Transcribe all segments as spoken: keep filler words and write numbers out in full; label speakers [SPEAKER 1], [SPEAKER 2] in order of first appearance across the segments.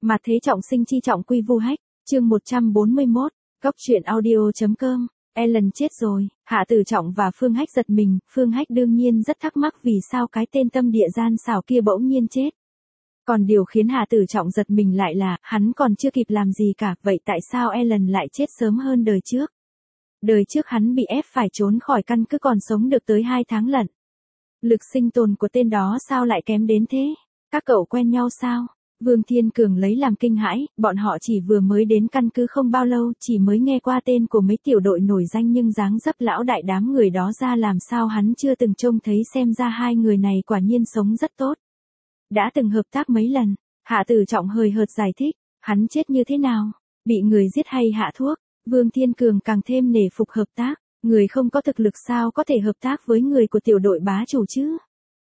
[SPEAKER 1] Mà thế trọng sinh chi trọng quy vu hách, chương một trăm bốn mươi mốt, góc truyện audio.com, Ellen chết rồi, Hạ Tử Trọng và Phương Hách giật mình, Phương Hách đương nhiên rất thắc mắc vì sao cái tên tâm địa gian xảo kia bỗng nhiên chết. Còn điều khiến Hạ Tử Trọng giật mình lại là, hắn còn chưa kịp làm gì cả, vậy tại sao Ellen lại chết sớm hơn đời trước? Đời trước hắn bị ép phải trốn khỏi căn cứ còn sống được tới hai tháng lận. Lực sinh tồn của tên đó sao lại kém đến thế? Các cậu quen nhau sao? Vương Thiên Cường lấy làm kinh hãi, bọn họ chỉ vừa mới đến căn cứ không bao lâu, chỉ mới nghe qua tên của mấy tiểu đội nổi danh nhưng dáng dấp lão đại đám người đó ra làm sao hắn chưa từng trông thấy, xem ra hai người này quả nhiên sống rất tốt. Đã từng hợp tác mấy lần, Hạ Tử Trọng hời hợt giải thích, hắn chết như thế nào? Bị người giết hay hạ thuốc? Vương Thiên Cường càng thêm nể phục hợp tác, người không có thực lực sao có thể hợp tác với người của tiểu đội bá chủ chứ?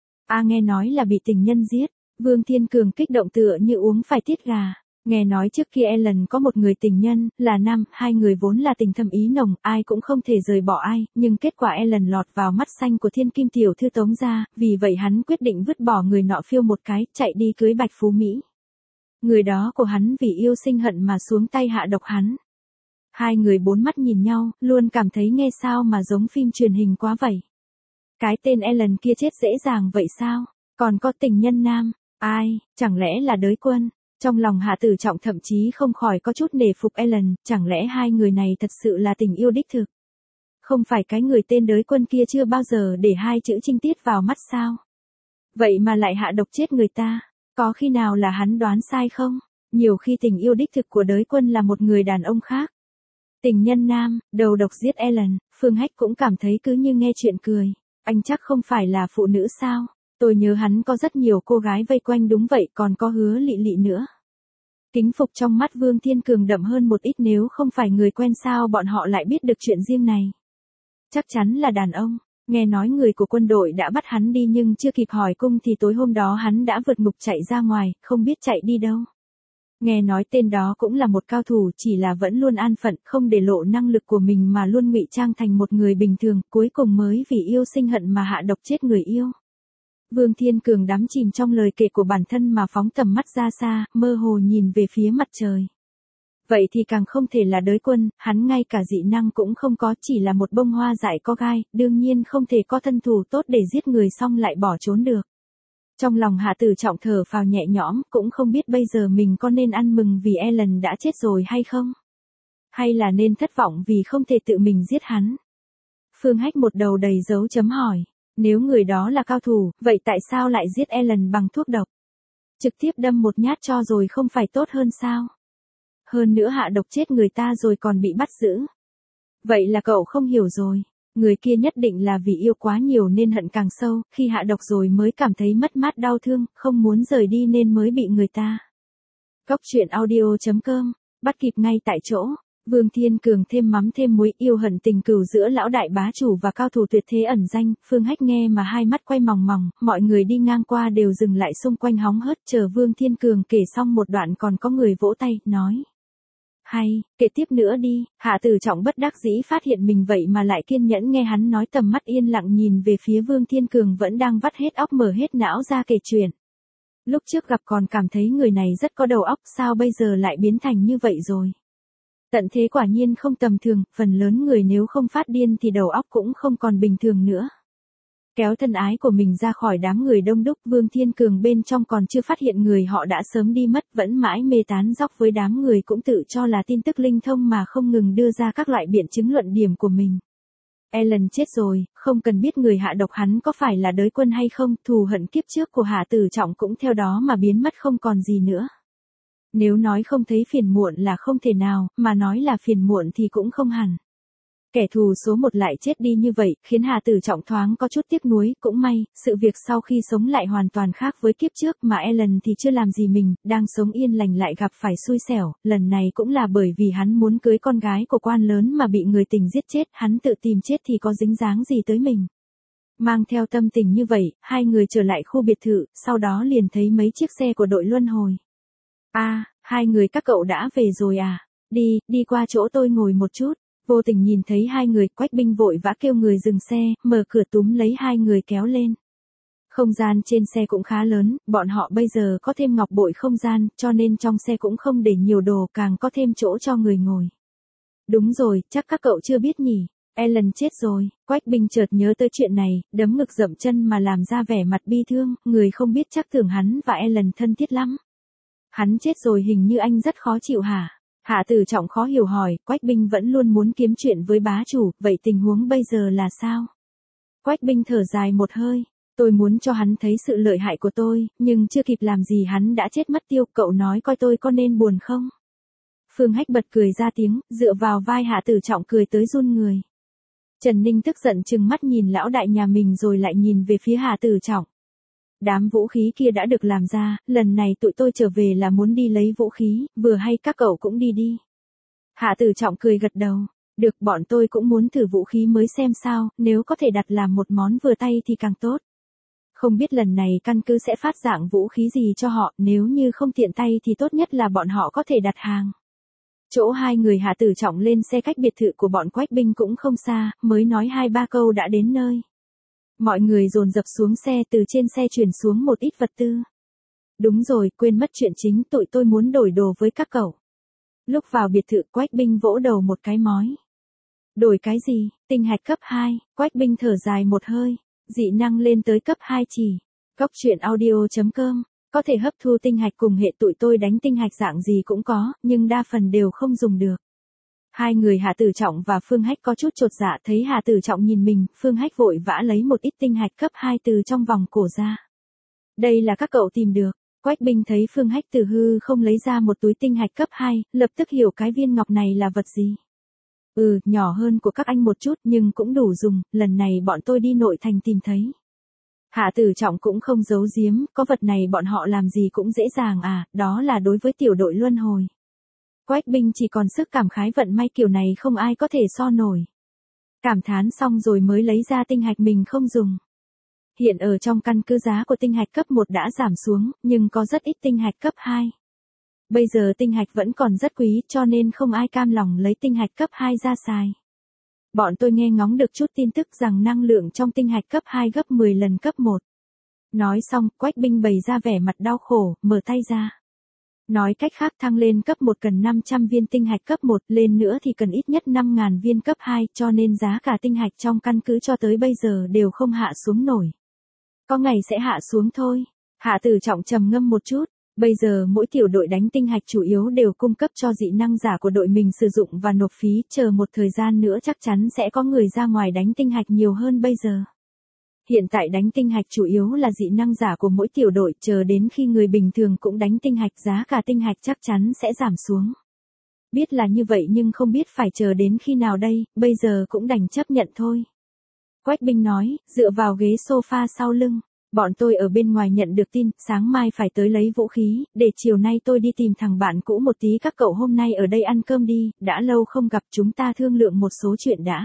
[SPEAKER 1] A nghe nói là bị tình nhân giết. Vương Thiên Cường kích động tựa như uống phải tiết gà. Nghe nói trước kia Ellen có một người tình nhân, là nam, hai người vốn là tình thâm ý nồng, ai cũng không thể rời bỏ ai, nhưng kết quả Ellen lọt vào mắt xanh của thiên kim tiểu thư Tống gia, vì vậy hắn quyết định vứt bỏ người nọ phiêu một cái, chạy đi cưới Bạch Phú Mỹ. Người đó của hắn vì yêu sinh hận mà xuống tay hạ độc hắn. Hai người bốn mắt nhìn nhau, luôn cảm thấy nghe sao mà giống phim truyền hình quá vậy. Cái tên Ellen kia chết dễ dàng vậy sao? Còn có tình nhân nam. Ai, chẳng lẽ là Đới Quân? Trong lòng Hạ Tử Trọng thậm chí không khỏi có chút nể phục Ellen, chẳng lẽ hai người này thật sự là tình yêu đích thực? Không phải cái người tên Đới Quân kia chưa bao giờ để hai chữ trinh tiết vào mắt sao? Vậy mà lại hạ độc chết người ta, có khi nào là hắn đoán sai không? Nhiều khi tình yêu đích thực của Đới Quân là một người đàn ông khác. Tình nhân nam, đầu độc giết Ellen, Phương Hách cũng cảm thấy cứ như nghe chuyện cười. Anh chắc không phải là phụ nữ sao? Tôi nhớ hắn có rất nhiều cô gái vây quanh, đúng vậy, còn có Hứa Lị Lị nữa. Kính phục trong mắt Vương Thiên Cường đậm hơn một ít, nếu không phải người quen sao bọn họ lại biết được chuyện riêng này. Chắc chắn là đàn ông, nghe nói người của quân đội đã bắt hắn đi nhưng chưa kịp hỏi cung thì tối hôm đó hắn đã vượt ngục chạy ra ngoài, không biết chạy đi đâu. Nghe nói tên đó cũng là một cao thủ, chỉ là vẫn luôn an phận, không để lộ năng lực của mình mà luôn ngụy trang thành một người bình thường, cuối cùng mới vì yêu sinh hận mà hạ độc chết người yêu. Vương Thiên Cường đắm chìm trong lời kể của bản thân mà phóng tầm mắt ra xa, mơ hồ nhìn về phía mặt trời. Vậy thì càng không thể là Đới Quân, hắn ngay cả dị năng cũng không có, chỉ là một bông hoa dại có gai, đương nhiên không thể có thân thủ tốt để giết người xong lại bỏ trốn được. Trong lòng Hạ Tử Trọng thở phào nhẹ nhõm, cũng không biết bây giờ mình có nên ăn mừng vì Ellen đã chết rồi hay không? Hay là nên thất vọng vì không thể tự mình giết hắn? Phương Hách một đầu đầy dấu chấm hỏi. Nếu người đó là cao thủ, vậy tại sao lại giết Ellen bằng thuốc độc? Trực tiếp đâm một nhát cho rồi không phải tốt hơn sao? Hơn nữa hạ độc chết người ta rồi còn bị bắt giữ. Vậy là cậu không hiểu rồi. Người kia nhất định là vì yêu quá nhiều nên hận càng sâu, khi hạ độc rồi mới cảm thấy mất mát đau thương, không muốn rời đi nên mới bị người ta. Góc truyện audio.com, bắt kịp ngay tại chỗ. Vương Thiên Cường thêm mắm thêm muối, yêu hận tình cừu giữa lão đại bá chủ và cao thủ tuyệt thế ẩn danh. Phương Hách nghe mà hai mắt quay mòng mòng, mọi người đi ngang qua đều dừng lại xung quanh hóng hớt, chờ Vương Thiên Cường kể xong một đoạn còn có người vỗ tay, nói. Hay, kể tiếp nữa đi. Hạ Tử Trọng bất đắc dĩ phát hiện mình vậy mà lại kiên nhẫn nghe hắn nói, tầm mắt yên lặng nhìn về phía Vương Thiên Cường vẫn đang vắt hết óc mở hết não ra kể chuyện. Lúc trước gặp còn cảm thấy người này rất có đầu óc, sao bây giờ lại biến thành như vậy rồi? Tận thế quả nhiên không tầm thường, phần lớn người nếu không phát điên thì đầu óc cũng không còn bình thường nữa. Kéo thân ái của mình ra khỏi đám người đông đúc, Vương Thiên Cường bên trong còn chưa phát hiện người họ đã sớm đi mất, vẫn mãi mê tán dóc với đám người cũng tự cho là tin tức linh thông mà không ngừng đưa ra các loại biện chứng luận điểm của mình. Ellen chết rồi, không cần biết người hạ độc hắn có phải là Đới Quân hay không, thù hận kiếp trước của Hạ Tử Trọng cũng theo đó mà biến mất không còn gì nữa. Nếu nói không thấy phiền muộn là không thể nào, mà nói là phiền muộn thì cũng không hẳn. Kẻ thù số một lại chết đi như vậy, khiến Hạ Tử Trọng thoáng có chút tiếc nuối, cũng may, sự việc sau khi sống lại hoàn toàn khác với kiếp trước mà Ellen thì chưa làm gì mình, đang sống yên lành lại gặp phải xui xẻo, lần này cũng là bởi vì hắn muốn cưới con gái của quan lớn mà bị người tình giết chết, hắn tự tìm chết thì có dính dáng gì tới mình. Mang theo tâm tình như vậy, hai người trở lại khu biệt thự, sau đó liền thấy mấy chiếc xe của đội luân hồi. A, à, hai người các cậu đã về rồi à? Đi, đi qua chỗ tôi ngồi một chút. Vô tình nhìn thấy hai người, Quách Binh vội vã kêu người dừng xe, mở cửa túm lấy hai người kéo lên. Không gian trên xe cũng khá lớn, bọn họ bây giờ có thêm ngọc bội không gian, cho nên trong xe cũng không để nhiều đồ, càng có thêm chỗ cho người ngồi. Đúng rồi, chắc các cậu chưa biết nhỉ. Ellen chết rồi. Quách Bình chợt nhớ tới chuyện này, đấm ngực dậm chân mà làm ra vẻ mặt bi thương, người không biết chắc tưởng hắn và Ellen thân thiết lắm. Hắn chết rồi, hình như anh rất khó chịu hả? Hạ Tử Trọng khó hiểu hỏi, Quách Bình vẫn luôn muốn kiếm chuyện với bá chủ, vậy tình huống bây giờ là sao? Quách Bình thở dài một hơi. Tôi muốn cho hắn thấy sự lợi hại của tôi, nhưng chưa kịp làm gì hắn đã chết mất tiêu, cậu nói coi tôi có nên buồn không? Phương Hách bật cười ra tiếng, dựa vào vai Hạ Tử Trọng cười tới run người. Trần Ninh tức giận trừng mắt nhìn lão đại nhà mình rồi lại nhìn về phía Hạ Tử Trọng. Đám vũ khí kia đã được làm ra, lần này tụi tôi trở về là muốn đi lấy vũ khí, vừa hay các cậu cũng đi đi. Hạ Tử Trọng cười gật đầu. Được, bọn tôi cũng muốn thử vũ khí mới xem sao, nếu có thể đặt làm một món vừa tay thì càng tốt. Không biết lần này căn cứ sẽ phát dạng vũ khí gì cho họ, nếu như không tiện tay thì tốt nhất là bọn họ có thể đặt hàng. Chỗ hai người Hạ Tử Trọng lên xe cách biệt thự của bọn Quách Bình cũng không xa, mới nói hai ba câu đã đến nơi. Mọi người dồn dập xuống xe, từ trên xe chuyển xuống một ít vật tư. Đúng rồi, quên mất chuyện chính, tụi tôi muốn đổi đồ với các cậu. Lúc vào biệt thự, Quách Bình vỗ đầu một cái mói. Đổi cái gì? Tinh hạch cấp hai, Quách Bình thở dài một hơi. Dị năng lên tới cấp hai chỉ. Cóc truyện audio chấm com. Có thể hấp thu tinh hạch cùng hệ tụi tôi đánh tinh hạch dạng gì cũng có, nhưng đa phần đều không dùng được. Hai người Hạ Tử Trọng và Phương Hách có chút chột dạ, thấy Hạ Tử Trọng nhìn mình, Phương Hách vội vã lấy một ít tinh hạch cấp hai từ trong vòng cổ ra. Đây là các cậu tìm được. Quách Bình thấy Phương Hách từ hư không lấy ra một túi tinh hạch cấp hai, lập tức hiểu cái viên ngọc này là vật gì. Ừ, nhỏ hơn của các anh một chút nhưng cũng đủ dùng, lần này bọn tôi đi nội thành tìm thấy. Hạ Tử Trọng cũng không giấu giếm, có vật này bọn họ làm gì cũng dễ dàng à, đó là đối với tiểu đội luân hồi. Quách Bình chỉ còn sức cảm khái vận may kiểu này không ai có thể so nổi. Cảm thán xong rồi mới lấy ra tinh hạch mình không dùng. Hiện ở trong căn cứ giá của tinh hạch cấp một đã giảm xuống, nhưng có rất ít tinh hạch cấp hai. Bây giờ tinh hạch vẫn còn rất quý, cho nên không ai cam lòng lấy tinh hạch cấp hai ra xài. Bọn tôi nghe ngóng được chút tin tức rằng năng lượng trong tinh hạch cấp hai gấp mười lần cấp một. Nói xong, Quách Bình bày ra vẻ mặt đau khổ, mở tay ra. Nói cách khác, thăng lên cấp một cần năm trăm viên tinh hạch cấp một, lên nữa thì cần ít nhất năm nghìn viên cấp hai, cho nên giá cả tinh hạch trong căn cứ cho tới bây giờ đều không hạ xuống nổi. Có ngày sẽ hạ xuống thôi. Hạ Tử Trọng trầm ngâm một chút. Bây giờ mỗi tiểu đội đánh tinh hạch chủ yếu đều cung cấp cho dị năng giả của đội mình sử dụng và nộp phí, chờ một thời gian nữa chắc chắn sẽ có người ra ngoài đánh tinh hạch nhiều hơn bây giờ. Hiện tại đánh tinh hạch chủ yếu là dị năng giả của mỗi tiểu đội, chờ đến khi người bình thường cũng đánh tinh hạch giá cả tinh hạch chắc chắn sẽ giảm xuống. Biết là như vậy nhưng không biết phải chờ đến khi nào đây, bây giờ cũng đành chấp nhận thôi. Quách Bình nói, dựa vào ghế sofa sau lưng. Bọn tôi ở bên ngoài nhận được tin, sáng mai phải tới lấy vũ khí, để chiều nay tôi đi tìm thằng bạn cũ một tí, các cậu hôm nay ở đây ăn cơm đi, đã lâu không gặp, chúng ta thương lượng một số chuyện đã.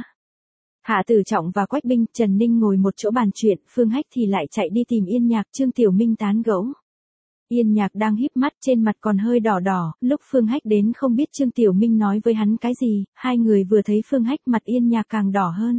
[SPEAKER 1] Hạ Tử Trọng và Quách Bình, Trần Ninh ngồi một chỗ bàn chuyện, Phương Hách thì lại chạy đi tìm Yên Nhạc, Trương Tiểu Minh tán gẫu. Yên Nhạc đang híp mắt, trên mặt còn hơi đỏ đỏ, lúc Phương Hách đến không biết Trương Tiểu Minh nói với hắn cái gì, hai người vừa thấy Phương Hách mặt Yên Nhạc càng đỏ hơn.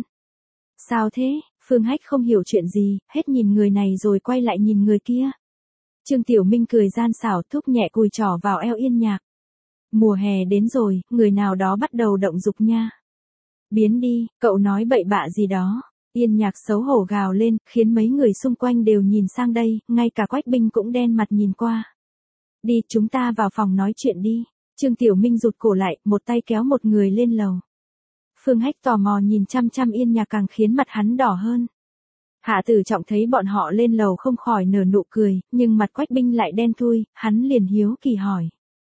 [SPEAKER 1] Sao thế? Phương Hách không hiểu chuyện gì, hết nhìn người này rồi quay lại nhìn người kia. Trương Tiểu Minh cười gian xảo, thúc nhẹ cùi trỏ vào eo Yên Nhạc. Mùa hè đến rồi, người nào đó bắt đầu động dục nha. Biến đi, cậu nói bậy bạ gì đó. Yên Nhạc xấu hổ gào lên, khiến mấy người xung quanh đều nhìn sang đây, ngay cả Quách Bình cũng đen mặt nhìn qua. Đi, chúng ta vào phòng nói chuyện đi. Trương Tiểu Minh rụt cổ lại, một tay kéo một người lên lầu. Phương Hách tò mò nhìn chăm chăm Yên Nhạc càng khiến mặt hắn đỏ hơn. Hạ Tử Trọng thấy bọn họ lên lầu không khỏi nở nụ cười, nhưng mặt Quách Bình lại đen thui, hắn liền hiếu kỳ hỏi.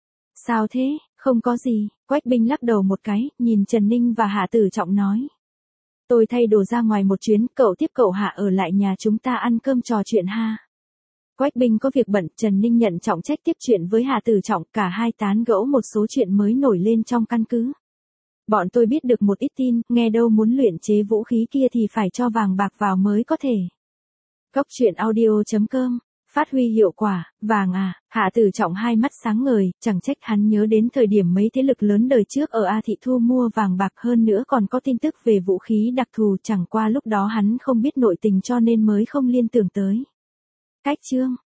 [SPEAKER 1] Sao thế, không có gì, Quách Bình lắc đầu một cái, nhìn Trần Ninh và Hạ Tử Trọng nói. Tôi thay đồ ra ngoài một chuyến, cậu tiếp cậu Hạ ở lại nhà chúng ta ăn cơm trò chuyện ha. Quách Bình có việc bận, Trần Ninh nhận trọng trách tiếp chuyện với Hạ Tử Trọng, cả hai tán gẫu một số chuyện mới nổi lên trong căn cứ. Bọn tôi biết được một ít tin, nghe đâu muốn luyện chế vũ khí kia thì phải cho vàng bạc vào mới có thể. Cóc truyện audio chấm com, phát huy hiệu quả, vàng à, Hạ Tử Trọng hai mắt sáng ngời, chẳng trách hắn nhớ đến thời điểm mấy thế lực lớn đời trước ở A Thị thu mua vàng bạc, hơn nữa còn có tin tức về vũ khí đặc thù, chẳng qua lúc đó hắn không biết nội tình cho nên mới không liên tưởng tới. Cách chương